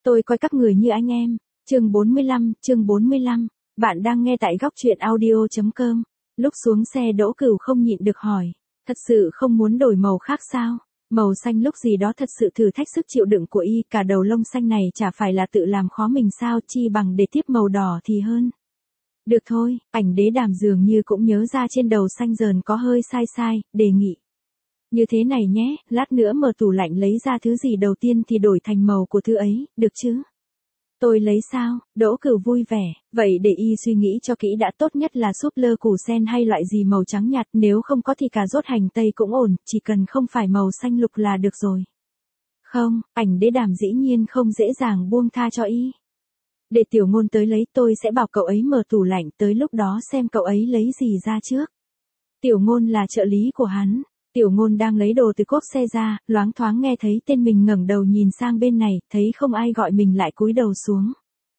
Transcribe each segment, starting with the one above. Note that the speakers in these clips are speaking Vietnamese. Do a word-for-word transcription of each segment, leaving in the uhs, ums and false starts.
Tôi coi các người như anh em. Chương bốn mươi lăm, chương bốn mươi lăm. Bạn đang nghe tại góc truyện audio chấm com. Lúc xuống xe Đỗ Cửu không nhịn được hỏi, thật sự không muốn đổi màu khác sao? Màu xanh lúc gì đó thật sự thử thách sức chịu đựng của y, cả đầu lông xanh này chả phải là tự làm khó mình sao, chi bằng để tiếp màu đỏ thì hơn. Được thôi, Ảnh Đế Đàm dường như cũng nhớ ra trên đầu xanh dờn có hơi sai sai, đề nghị. Như thế này nhé, lát nữa mở tủ lạnh lấy ra thứ gì đầu tiên thì đổi thành màu của thứ ấy, được chứ? Tôi lấy sao? Đỗ Cửu vui vẻ, vậy để y suy nghĩ cho kỹ đã, tốt nhất là súp lơ củ sen hay loại gì màu trắng nhạt, nếu không có thì cà rốt hành tây cũng ổn, chỉ cần không phải màu xanh lục là được rồi. Không, Ảnh Đế Đàm dĩ nhiên không dễ dàng buông tha cho y. Để Tiểu Ngôn tới lấy, tôi sẽ bảo cậu ấy mở tủ lạnh, tới lúc đó xem cậu ấy lấy gì ra trước. Tiểu Ngôn là trợ lý của hắn. Tiểu Ngôn đang lấy đồ từ cốp xe ra, loáng thoáng nghe thấy tên mình ngẩng đầu nhìn sang bên này, thấy không ai gọi mình lại cúi đầu xuống.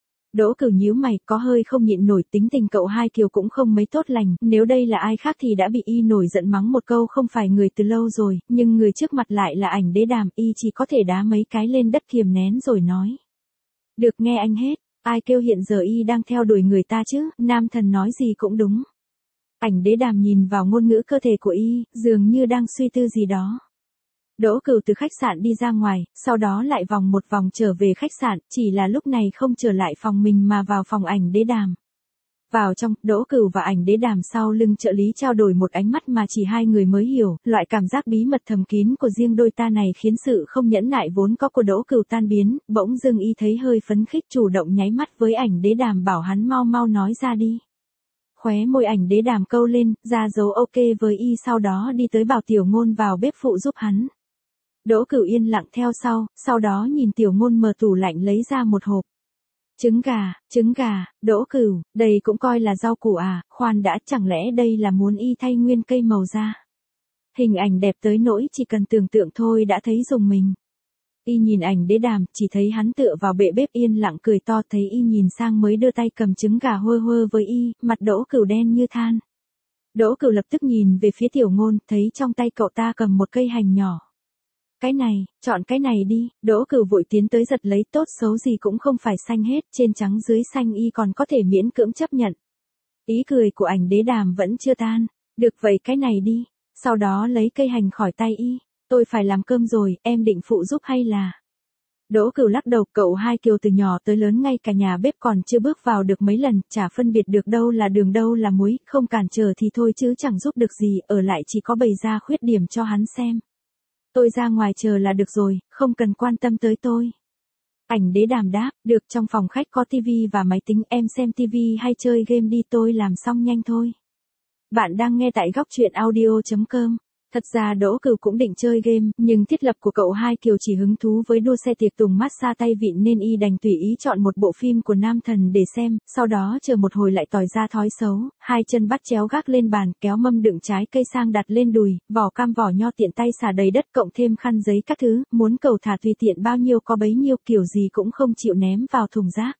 Đỗ Cửu nhíu mày, có hơi không nhịn nổi, tính tình cậu Hai Kiều cũng không mấy tốt lành, nếu đây là ai khác thì đã bị y nổi giận mắng một câu không phải người từ lâu rồi, nhưng người trước mặt lại là Ảnh Đế Đàm, y chỉ có thể đá mấy cái lên đất kiềm nén rồi nói. Được nghe anh hết, ai kêu hiện giờ y đang theo đuổi người ta chứ, nam thần nói gì cũng đúng. Ảnh Đế Đàm nhìn vào ngôn ngữ cơ thể của y, dường như đang suy tư gì đó. Đỗ Cửu từ khách sạn đi ra ngoài, sau đó lại vòng một vòng trở về khách sạn, chỉ là lúc này không trở lại phòng mình mà vào phòng Ảnh Đế Đàm. Vào trong, Đỗ Cửu và Ảnh Đế Đàm sau lưng trợ lý trao đổi một ánh mắt mà chỉ hai người mới hiểu, loại cảm giác bí mật thầm kín của riêng đôi ta này khiến sự không nhẫn nại vốn có của Đỗ Cửu tan biến, bỗng dưng y thấy hơi phấn khích, chủ động nháy mắt với Ảnh Đế Đàm bảo hắn mau mau nói ra đi. Khóe môi Ảnh Đế Đàm câu lên, ra dấu ok với y, sau đó đi tới bảo Tiểu Ngôn vào bếp phụ giúp hắn. Đỗ Cửu yên lặng theo sau, sau đó nhìn Tiểu Ngôn mở tủ lạnh lấy ra một hộp. Trứng gà, trứng gà, Đỗ Cửu, đây cũng coi là rau củ à, khoan đã, chẳng lẽ đây là muốn y thay nguyên cây màu ra. Hình ảnh đẹp tới nỗi chỉ cần tưởng tượng thôi đã thấy rùng mình. Y nhìn Ảnh Đế Đàm, chỉ thấy hắn tựa vào bệ bếp yên lặng cười to, thấy y nhìn sang mới đưa tay cầm trứng gà hơ hơ với y, mặt Đỗ Cửu đen như than. Đỗ Cửu lập tức nhìn về phía Tiểu Ngôn, thấy trong tay cậu ta cầm một cây hành nhỏ. Cái này, chọn cái này đi, Đỗ Cửu vội tiến tới giật lấy, tốt xấu gì cũng không phải xanh hết, trên trắng dưới xanh y còn có thể miễn cưỡng chấp nhận. Ý cười của Ảnh Đế Đàm vẫn chưa tan, được vậy cái này đi, sau đó lấy cây hành khỏi tay y. Tôi phải làm cơm rồi, em định phụ giúp hay là? Đỗ Cửu lắc đầu, cậu Hai Kiều từ nhỏ tới lớn ngay cả nhà bếp còn chưa bước vào được mấy lần, chả phân biệt được đâu là đường đâu là muối, không cản trở thì thôi chứ chẳng giúp được gì, ở lại chỉ có bày ra khuyết điểm cho hắn xem. Tôi ra ngoài chờ là được rồi, không cần quan tâm tới tôi. Ảnh Đế Đàm đáp, được, trong phòng khách có tivi và máy tính, em xem tivi hay chơi game đi, tôi làm xong nhanh thôi. Bạn đang nghe tại góc truyện audio chấm com. Thật ra Đỗ Cửu cũng định chơi game, nhưng thiết lập của cậu Hai Kiều chỉ hứng thú với đua xe tiệc tùng massage tay vịn nên y đành tùy ý chọn một bộ phim của nam thần để xem, sau đó chờ một hồi lại tỏi ra thói xấu, hai chân bắt chéo gác lên bàn, kéo mâm đựng trái cây sang đặt lên đùi, vỏ cam vỏ nho tiện tay xả đầy đất, cộng thêm khăn giấy các thứ, muốn cầu thả tùy tiện bao nhiêu có bấy nhiêu, kiểu gì cũng không chịu ném vào thùng rác.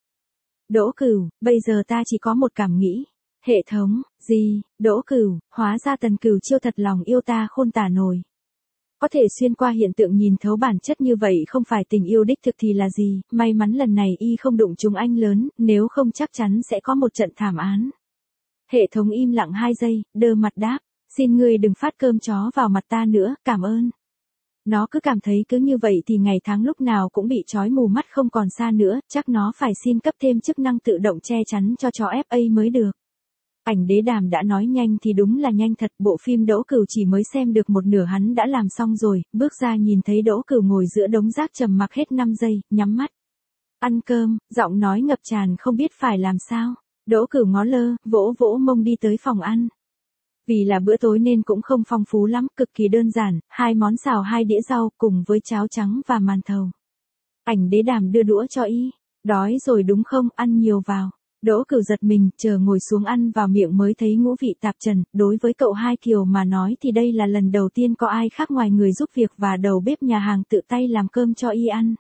Đỗ Cửu, bây giờ ta chỉ có một cảm nghĩ. Hệ thống, gì, Đỗ Cửu, hóa ra Tần Cửu Chiêu thật lòng yêu ta khôn tả nổi. Có thể xuyên qua hiện tượng nhìn thấu bản chất như vậy không phải tình yêu đích thực thì là gì, may mắn lần này y không đụng trúng anh lớn, nếu không chắc chắn sẽ có một trận thảm án. Hệ thống im lặng hai giây, đơ mặt đáp, xin ngươi đừng phát cơm chó vào mặt ta nữa, cảm ơn. Nó cứ cảm thấy cứ như vậy thì ngày tháng lúc nào cũng bị trói mù mắt không còn xa nữa, chắc nó phải xin cấp thêm chức năng tự động che chắn cho chó ép a mới được. Ảnh Đế Đàm đã nói nhanh thì đúng là nhanh thật, bộ phim Đỗ Cửu chỉ mới xem được một nửa hắn đã làm xong rồi, bước ra nhìn thấy Đỗ Cửu ngồi giữa đống rác trầm mặc hết năm giây, nhắm mắt. Ăn cơm, giọng nói ngập tràn không biết phải làm sao. Đỗ Cửu ngó lơ, vỗ vỗ mông đi tới phòng ăn. Vì là bữa tối nên cũng không phong phú lắm, cực kỳ đơn giản, hai món xào hai đĩa rau cùng với cháo trắng và màn thầu. Ảnh Đế Đàm đưa đũa cho y, đói rồi đúng không, ăn nhiều vào. Đỗ Cửu giật mình, chờ ngồi xuống ăn vào miệng mới thấy ngũ vị tạp trần, đối với cậu Hai Kiều mà nói thì đây là lần đầu tiên có ai khác ngoài người giúp việc và đầu bếp nhà hàng tự tay làm cơm cho y ăn.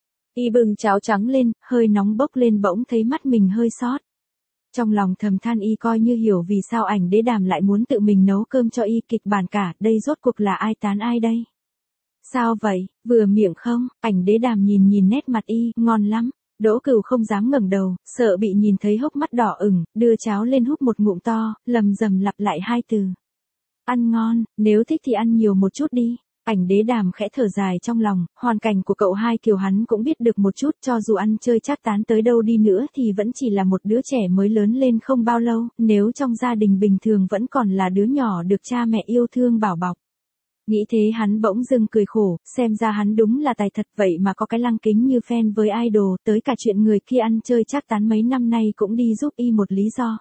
Y bưng cháo trắng lên, hơi nóng bốc lên, bỗng thấy mắt mình hơi sót. Trong lòng thầm than y coi như hiểu vì sao Ảnh Đế Đàm lại muốn tự mình nấu cơm cho y, kịch bản cả, đây rốt cuộc là ai tán ai đây? Sao vậy, vừa miệng không? Ảnh Đế Đàm nhìn nhìn nét mặt y, ngon lắm. Đỗ Cửu không dám ngẩng đầu, sợ bị nhìn thấy hốc mắt đỏ ửng, đưa cháo lên húp một ngụm to, lầm rầm lặp lại hai từ. Ăn ngon, nếu thích thì ăn nhiều một chút đi. Ảnh Đế Đàm khẽ thở dài trong lòng, hoàn cảnh của cậu hai Kiều hắn cũng biết được một chút, cho dù ăn chơi trác tán tới đâu đi nữa thì vẫn chỉ là một đứa trẻ mới lớn lên không bao lâu, nếu trong gia đình bình thường vẫn còn là đứa nhỏ được cha mẹ yêu thương bảo bọc. Nghĩ thế hắn bỗng dưng cười khổ, xem ra hắn đúng là tài thật vậy mà có cái lăng kính như fan với idol, tới cả chuyện người kia ăn chơi trác tán mấy năm nay cũng đi giúp y một lý do.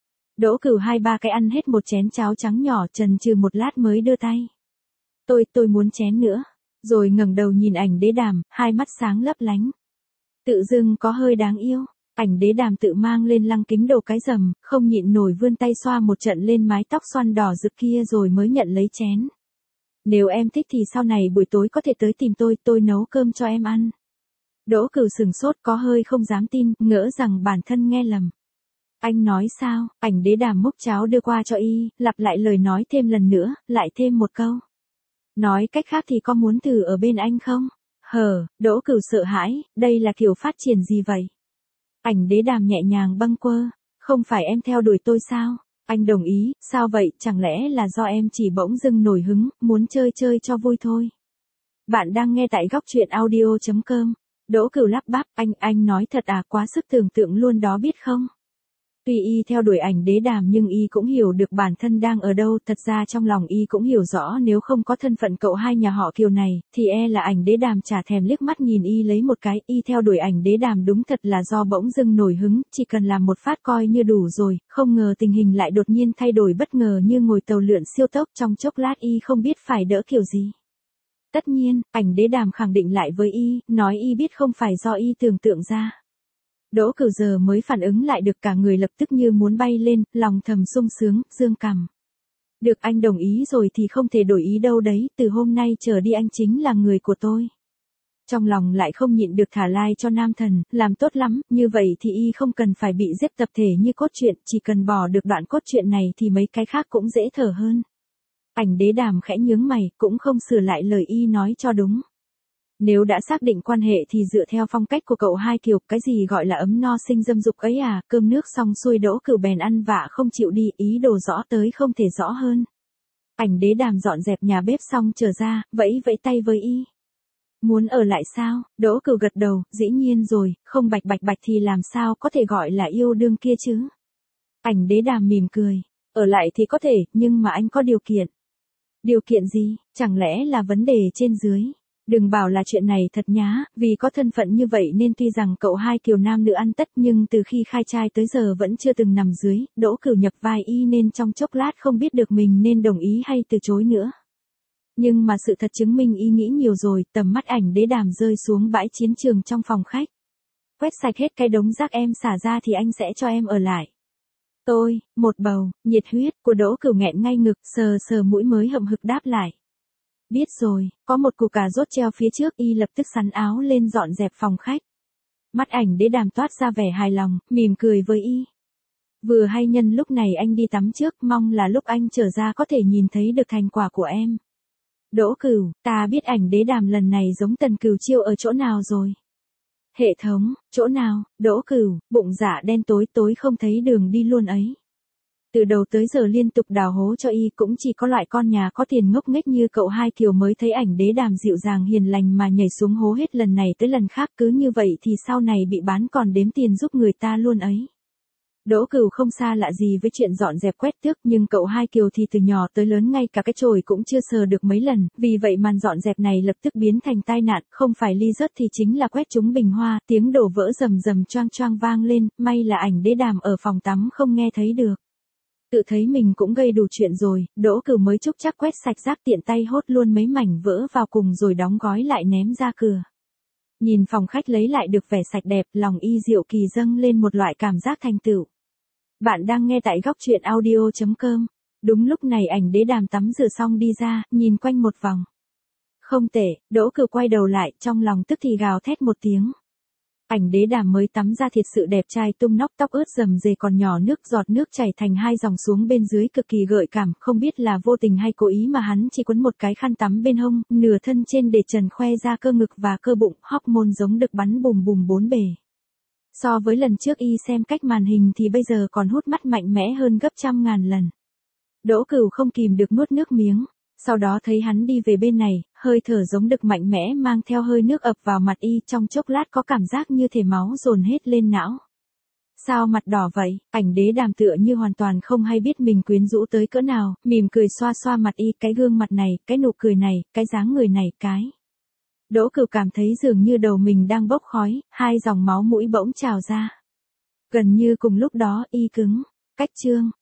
Đỗ Cửu hai ba cái ăn hết một chén cháo trắng nhỏ, chần chừ một lát mới đưa tay. Tôi, tôi muốn chén nữa. Rồi ngẩng đầu nhìn Ảnh Đế Đàm, hai mắt sáng lấp lánh. Tự dưng có hơi đáng yêu. Ảnh Đế Đàm tự mang lên lăng kính đồ cái rầm, không nhịn nổi vươn tay xoa một trận lên mái tóc xoăn đỏ rực kia rồi mới nhận lấy chén. Nếu em thích thì sau này buổi tối có thể tới tìm tôi, tôi nấu cơm cho em ăn. Đỗ Cửu sừng sốt, có hơi không dám tin, ngỡ rằng bản thân nghe lầm. Anh nói sao? Ảnh Đế Đàm múc cháo đưa qua cho y, lặp lại lời nói thêm lần nữa, lại thêm một câu. Nói cách khác thì có muốn thử ở bên anh không? Hờ, Đỗ Cửu sợ hãi, đây là kiểu phát triển gì vậy? Ảnh Đế Đàm nhẹ nhàng bâng quơ, không phải em theo đuổi tôi sao? Anh đồng ý, sao vậy, chẳng lẽ là do em chỉ bỗng dưng nổi hứng, muốn chơi chơi cho vui thôi? Bạn đang nghe tại góc truyện audio chấm com. Đỗ Cửu lắp bắp, anh, anh nói thật à, quá sức tưởng tượng luôn đó biết không? Tuy y theo đuổi Ảnh Đế Đàm nhưng y cũng hiểu được bản thân đang ở đâu, thật ra trong lòng y cũng hiểu rõ nếu không có thân phận cậu hai nhà họ Kiều này, thì e là Ảnh Đế Đàm chả thèm liếc mắt nhìn y lấy một cái, y theo đuổi Ảnh Đế Đàm đúng thật là do bỗng dưng nổi hứng, chỉ cần làm một phát coi như đủ rồi, không ngờ tình hình lại đột nhiên thay đổi bất ngờ như ngồi tàu lượn siêu tốc, trong chốc lát y không biết phải đỡ kiểu gì. Tất nhiên, Ảnh Đế Đàm khẳng định lại với y, nói y biết không phải do y tưởng tượng ra. Đỗ Cửu giờ mới phản ứng lại được, cả người lập tức như muốn bay lên, lòng thầm sung sướng, dương cằm. Được, anh đồng ý rồi thì không thể đổi ý đâu đấy, từ hôm nay trở đi anh chính là người của tôi. Trong lòng lại không nhịn được thả lai cho nam thần, làm tốt lắm, như vậy thì y không cần phải bị giết tập thể như cốt truyện, chỉ cần bỏ được đoạn cốt truyện này thì mấy cái khác cũng dễ thở hơn. Ảnh Đế Đàm khẽ nhướng mày, cũng không sửa lại lời y nói cho đúng. Nếu đã xác định quan hệ thì dựa theo phong cách của cậu hai Kiều, cái gì gọi là ấm no sinh dâm dục ấy à, cơm nước xong xuôi Đỗ Cửu bèn ăn vạ không chịu đi, ý đồ rõ tới không thể rõ hơn. Ảnh Đế Đàm dọn dẹp nhà bếp xong trở ra, vẫy vẫy tay với y. Muốn ở lại sao? Đỗ Cửu gật đầu, dĩ nhiên rồi, không bạch bạch bạch thì làm sao có thể gọi là yêu đương kia chứ? Ảnh Đế Đàm mỉm cười, ở lại thì có thể, nhưng mà anh có điều kiện. Điều kiện gì? Chẳng lẽ là vấn đề trên dưới? Đừng bảo là chuyện này thật nhá, vì có thân phận như vậy nên tuy rằng cậu hai Kiều nam nữ ăn tất nhưng từ khi khai trai tới giờ vẫn chưa từng nằm dưới, Đỗ Cửu nhập vai y nên trong chốc lát không biết được mình nên đồng ý hay từ chối nữa. Nhưng mà sự thật chứng minh y nghĩ nhiều rồi, tầm mắt Ảnh Đế Đàm rơi xuống bãi chiến trường trong phòng khách. Quét sạch hết cái đống rác em xả ra thì anh sẽ cho em ở lại. Tôi, một bầu, nhiệt huyết của Đỗ Cửu nghẹn ngay ngực, sờ sờ mũi mới hậm hực đáp lại. Biết rồi, có một củ cà rốt treo phía trước, y lập tức sắn áo lên dọn dẹp phòng khách. Mắt Ảnh Đế Đàm toát ra vẻ hài lòng, mỉm cười với y. Vừa hay nhân lúc này anh đi tắm trước, mong là lúc anh trở ra có thể nhìn thấy được thành quả của em. Đỗ Cửu, ta biết Ảnh Đế Đàm lần này giống Tần Cửu Chiêu ở chỗ nào rồi? Hệ thống, chỗ nào? Đỗ Cửu, bụng dạ đen tối tối không thấy đường đi luôn ấy. Từ đầu tới giờ liên tục đào hố cho y, cũng chỉ có loại con nhà có tiền ngốc nghếch như cậu hai Kiều mới thấy Ảnh Đế Đàm dịu dàng hiền lành mà nhảy xuống hố hết lần này tới lần khác, cứ như vậy thì sau này bị bán còn đếm tiền giúp người ta luôn ấy. Đỗ Cửu không xa lạ gì với chuyện dọn dẹp quét tước, nhưng cậu hai Kiều thì từ nhỏ tới lớn ngay cả cái chổi cũng chưa sờ được mấy lần, vì vậy màn dọn dẹp này lập tức biến thành tai nạn, không phải ly rớt thì chính là quét trúng bình hoa, tiếng đổ vỡ rầm rầm choang choang vang lên, may là Ảnh Đế Đàm ở phòng tắm không nghe thấy được. Tự thấy mình cũng gây đủ chuyện rồi, Đỗ Cửu mới chúc chắc quét sạch rác tiện tay hốt luôn mấy mảnh vỡ vào cùng rồi đóng gói lại ném ra cửa. Nhìn phòng khách lấy lại được vẻ sạch đẹp, lòng y diệu kỳ dâng lên một loại cảm giác thành tựu. Bạn đang nghe tại góc truyện audio chấm com. Đúng lúc này Ảnh Đế Đàm tắm rửa xong đi ra, nhìn quanh một vòng. Không tệ, Đỗ Cửu quay đầu lại, trong lòng tức thì gào thét một tiếng. Ảnh Đế Đàm mới tắm ra thiệt sự đẹp trai tung nóc, tóc ướt rầm rề còn nhỏ nước, giọt nước chảy thành hai dòng xuống bên dưới cực kỳ gợi cảm, không biết là vô tình hay cố ý mà hắn chỉ quấn một cái khăn tắm bên hông, nửa thân trên để trần khoe ra cơ ngực và cơ bụng, hormone giống được bắn bùm bùm bốn bề. So với lần trước y xem cách màn hình thì bây giờ còn hút mắt mạnh mẽ hơn gấp trăm ngàn lần. Đỗ Cửu không kìm được nuốt nước miếng, sau đó thấy hắn đi về bên này, hơi thở giống đực mạnh mẽ mang theo hơi nước ập vào mặt y, trong chốc lát có cảm giác như thể máu dồn hết lên não. Sao mặt đỏ vậy? Ảnh Đế Đàm tựa như hoàn toàn không hay biết mình quyến rũ tới cỡ nào, mỉm cười xoa xoa mặt y, cái gương mặt này, cái nụ cười này, cái dáng người này, cái. Đỗ Cửu cảm thấy dường như đầu mình đang bốc khói, hai dòng máu mũi bỗng trào ra. Gần như cùng lúc đó y cứng, cách chương.